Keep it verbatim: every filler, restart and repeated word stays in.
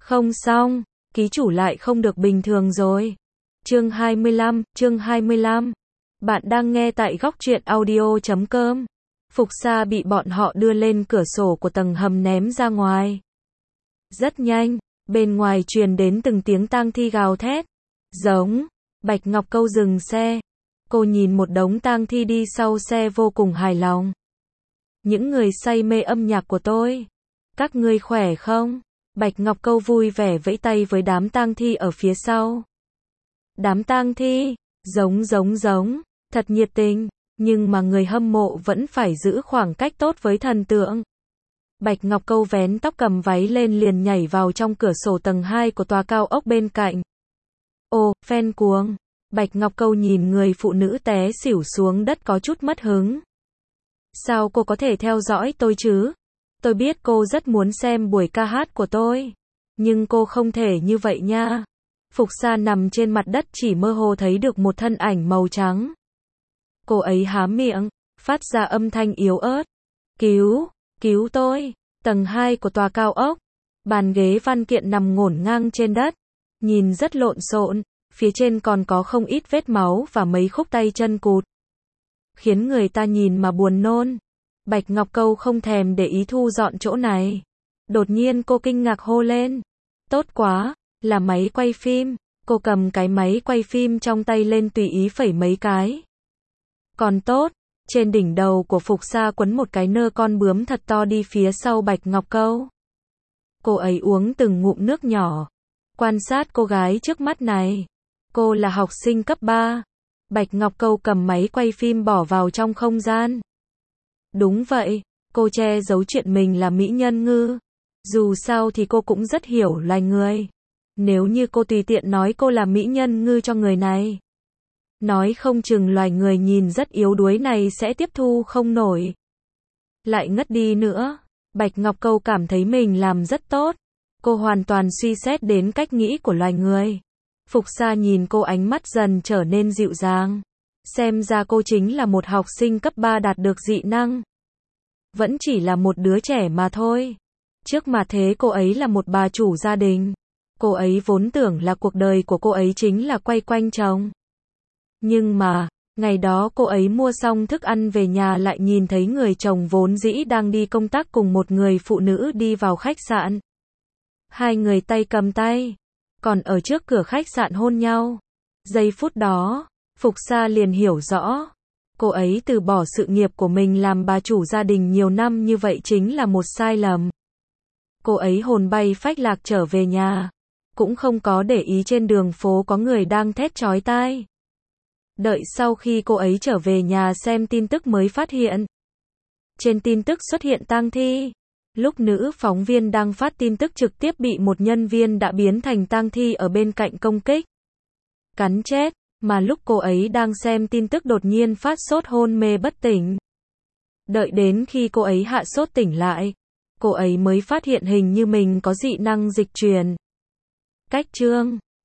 Không xong, ký chủ lại không được bình thường rồi. Chương hai mươi lăm, chương hai mươi lăm. Bạn đang nghe tại góc truyện audio chấm com. Phục Sa bị bọn họ đưa lên cửa sổ của tầng hầm ném ra ngoài. Rất nhanh, bên ngoài truyền đến từng tiếng tang thi gào thét. Giống, Bạch Ngọc Câu dừng xe. Cô nhìn một đống tang thi đi sau xe vô cùng hài lòng. Những người say mê âm nhạc của tôi, các ngươi khỏe không? Bạch Ngọc Câu vui vẻ vẫy tay với đám tang thi ở phía sau. Đám tang thi, giống giống giống, thật nhiệt tình, nhưng mà người hâm mộ vẫn phải giữ khoảng cách tốt với thần tượng. Bạch Ngọc Câu vén tóc cầm váy lên liền nhảy vào trong cửa sổ tầng hai của tòa cao ốc bên cạnh. Ồ, fan cuồng. Bạch Ngọc Câu nhìn người phụ nữ té xỉu xuống đất có chút mất hứng. Sao cô có thể theo dõi tôi chứ? Tôi biết cô rất muốn xem buổi ca hát của tôi, nhưng cô không thể như vậy nha. Phục Sa nằm trên mặt đất chỉ mơ hồ thấy được một thân ảnh màu trắng. Cô ấy há miệng, phát ra âm thanh yếu ớt. Cứu, cứu tôi. Tầng hai của tòa cao ốc. Bàn ghế văn kiện nằm ngổn ngang trên đất, nhìn rất lộn xộn, phía trên còn có không ít vết máu và mấy khúc tay chân cụt, khiến người ta nhìn mà buồn nôn. Bạch Ngọc Câu không thèm để ý thu dọn chỗ này. Đột nhiên cô kinh ngạc hô lên. Tốt quá, là máy quay phim. Cô cầm cái máy quay phim trong tay lên tùy ý phẩy mấy cái. Còn tốt, trên đỉnh đầu của Phục Sa quấn một cái nơ con bướm thật to đi phía sau Bạch Ngọc Câu. Cô ấy uống từng ngụm nước nhỏ, quan sát cô gái trước mắt này. Cô là học sinh cấp ba. Bạch Ngọc Câu cầm máy quay phim bỏ vào trong không gian. Đúng vậy, cô che giấu chuyện mình là mỹ nhân ngư. Dù sao thì cô cũng rất hiểu loài người. Nếu như cô tùy tiện nói cô là mỹ nhân ngư cho người này, nói không chừng loài người nhìn rất yếu đuối này sẽ tiếp thu không nổi, lại ngất đi nữa. Bạch Ngọc Câu cảm thấy mình làm rất tốt. Cô hoàn toàn suy xét đến cách nghĩ của loài người. Phục Sa nhìn cô ánh mắt dần trở nên dịu dàng. Xem ra cô chính là một học sinh cấp ba đạt được dị năng. Vẫn chỉ là một đứa trẻ mà thôi. Trước mà thế cô ấy là một bà chủ gia đình. Cô ấy vốn tưởng là cuộc đời của cô ấy chính là quay quanh chồng. Nhưng mà, ngày đó cô ấy mua xong thức ăn về nhà lại nhìn thấy người chồng vốn dĩ đang đi công tác cùng một người phụ nữ đi vào khách sạn. Hai người tay cầm tay, còn ở trước cửa khách sạn hôn nhau. Giây phút đó, Phục Sa liền hiểu rõ. Cô ấy từ bỏ sự nghiệp của mình làm bà chủ gia đình nhiều năm như vậy chính là một sai lầm. Cô ấy hồn bay phách lạc trở về nhà, cũng không có để ý trên đường phố có người đang thét chói tai. Đợi sau khi cô ấy trở về nhà xem tin tức mới phát hiện. Trên tin tức xuất hiện tang thi. Lúc nữ phóng viên đang phát tin tức trực tiếp bị một nhân viên đã biến thành tang thi ở bên cạnh công kích, cắn chết, mà lúc cô ấy đang xem tin tức đột nhiên phát sốt hôn mê bất tỉnh. Đợi đến khi cô ấy hạ sốt tỉnh lại, cô ấy mới phát hiện hình như mình có dị năng dịch truyền. Cách chương